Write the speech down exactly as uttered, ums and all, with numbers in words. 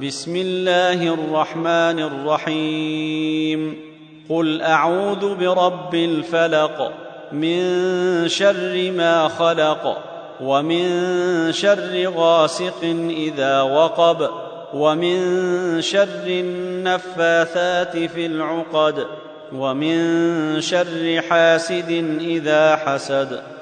بسم الله الرحمن الرحيم قل أعوذ برب الفلق من شر ما خلق ومن شر غاسق إذا وقب ومن شر النفاثات في العقد ومن شر حاسد إذا حسد